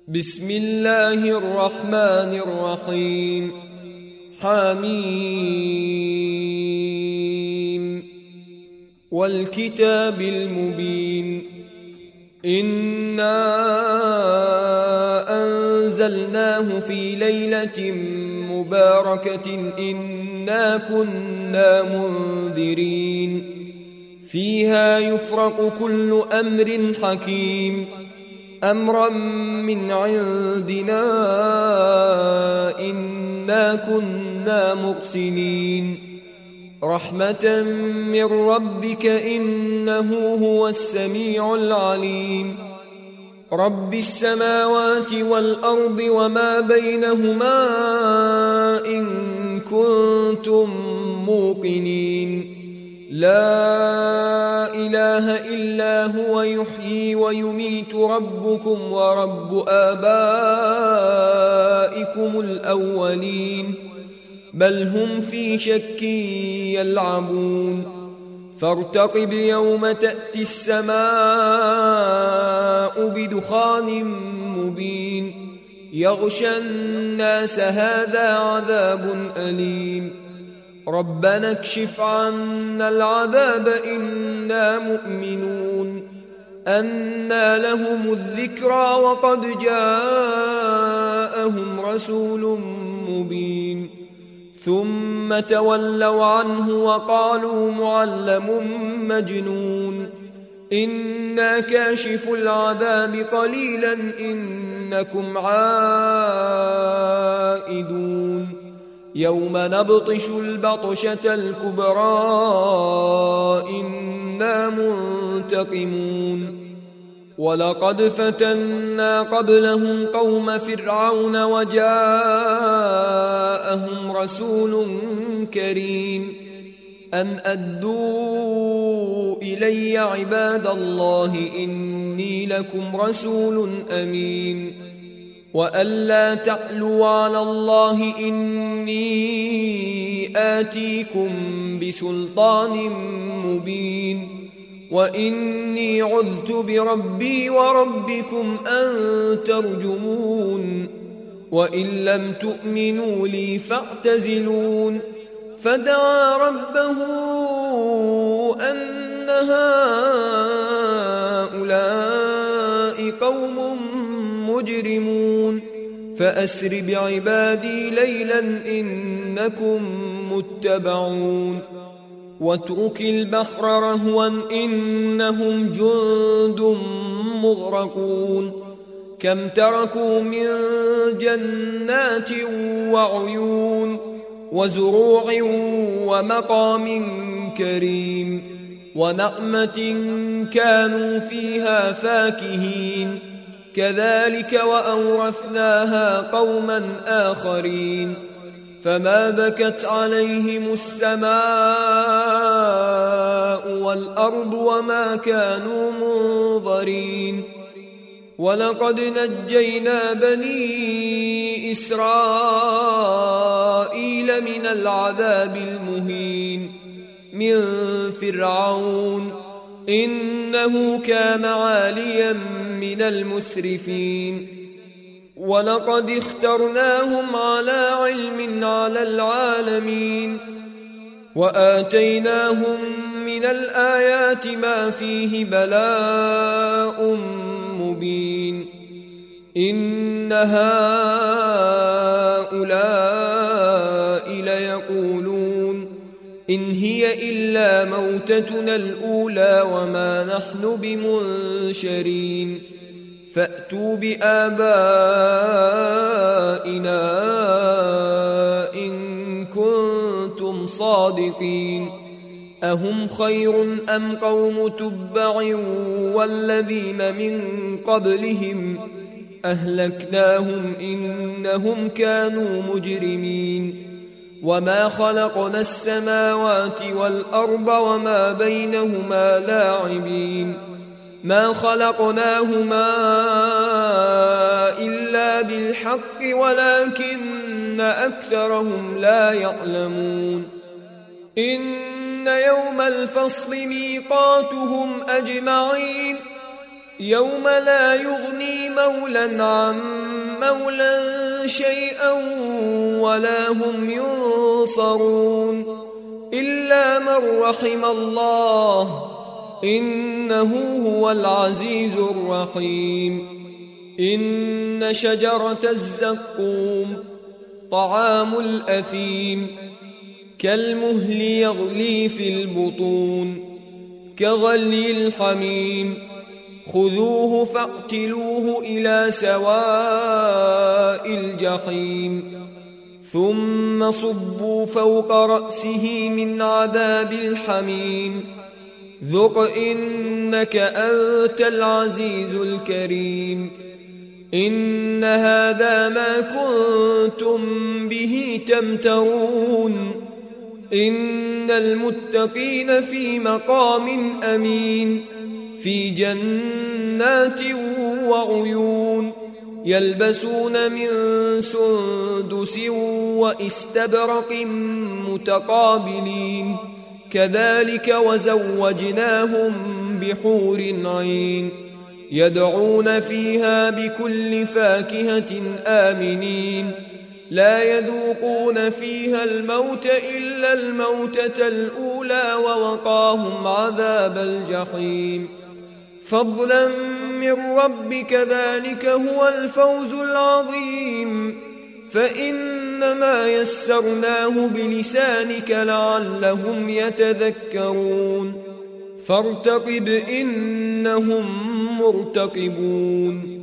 بسم الله الرحمن الرحيم. حميم والكتاب المبين. إنا أنزلناه في ليلة مباركة إنا كنا منذرين فيها يفرق كل أمر حكيم أمرا من عندنا إنا كنا مرسلين رحمة من ربك إنه هو السميع العليم. رب السماوات والأرض وما بينهما إن كنتم موقنين. لا إله إلا هو يحيي ويميت ربكم ورب آبائكم الأولين بل هم في شك يلعبون. فارتقب يوم تأتي السماء بدخان مبين يغشى الناس هذا عذاب أليم. ربنا اكشف عنا العذاب إنا مؤمنون. أنى لهم الذكرى وقد جاءهم رسول مبين ثم تولوا عنه وقالوا معلم مجنون. إنا كاشف العذاب قليلا إنكم عائدون. يوم نبطش البطشة الكبرى إنا منتقمون. ولقد فتنا قبلهم قوم فرعون وجاءهم رسول كريم أن أدوا إلي عباد الله إني لكم رسول أمين وألا تعلوا على الله إني آتيكم بسلطان مبين وإني عذت بربي وربكم أن ترجمون وإن لم تؤمنوا لي فاعتزلون. فدعا ربه أن هؤلاء قوم مجرمون فأسر بعبادي ليلا إنكم متبعون. واترك البحر رهوا إنهم جند مغرقون كم تركوا من جنات وعيون وزروع ومقام كريم ونعمة كانوا فيها فاكهين كذلك وأورثناها قوما آخرين. فما بكت عليهم السماء والأرض وما كانوا منظرين. ولقد نجينا بني إسرائيل من العذاب المهين من فرعون إنه كان عاليا من المسرفين. ولقد اخترناهم على علم على العالمين وآتيناهم من الآيات ما فيه بلاء مبين. إن هؤلاء ليقولون إن هي إلا موتتنا الأولى وما نحن بمنشرين فأتوا بآبائنا إن كنتم صادقين. أهم خير أم قوم تبع والذين من قبلهم أهلكناهم إنهم كانوا مجرمين. وما خلقنا السماوات والأرض وما بينهما لاعبين ما خلقناهما إلا بالحق ولكن أكثرهم لا يعلمون. إن يوم الفصل ميقاتهم أجمعين يوم لا يغني مولا عن مولا شيئا ولا هم ينصرون إلا من رحم الله إنه هو العزيز الرحيم. إن شجرة الزقوم طعام الأثيم كالمهل يغلي في البطون كغلي الحميم خذوه فاعتلوه إلى سواء الجحيم ثم صبوا فوق رأسه من عذاب الحميم ذق إنك أنت العزيز الكريم. إن هذا ما كنتم به تمترون إن المتقين في مقام أمين في جنات وعيون يلبسون من سندس واستبرق متقابلين كذلك وزوجناهم بحور عين يدعون فيها بكل فاكهة آمنين لا يذوقون فيها الموت إلا الموتة الأولى ووقاهم عذاب الجحيم فضلا من ربك ذلك هو الفوز العظيم. فإنما يسرناه بلسانك لعلهم يتذكرون فارتقب إنهم مرتقبون.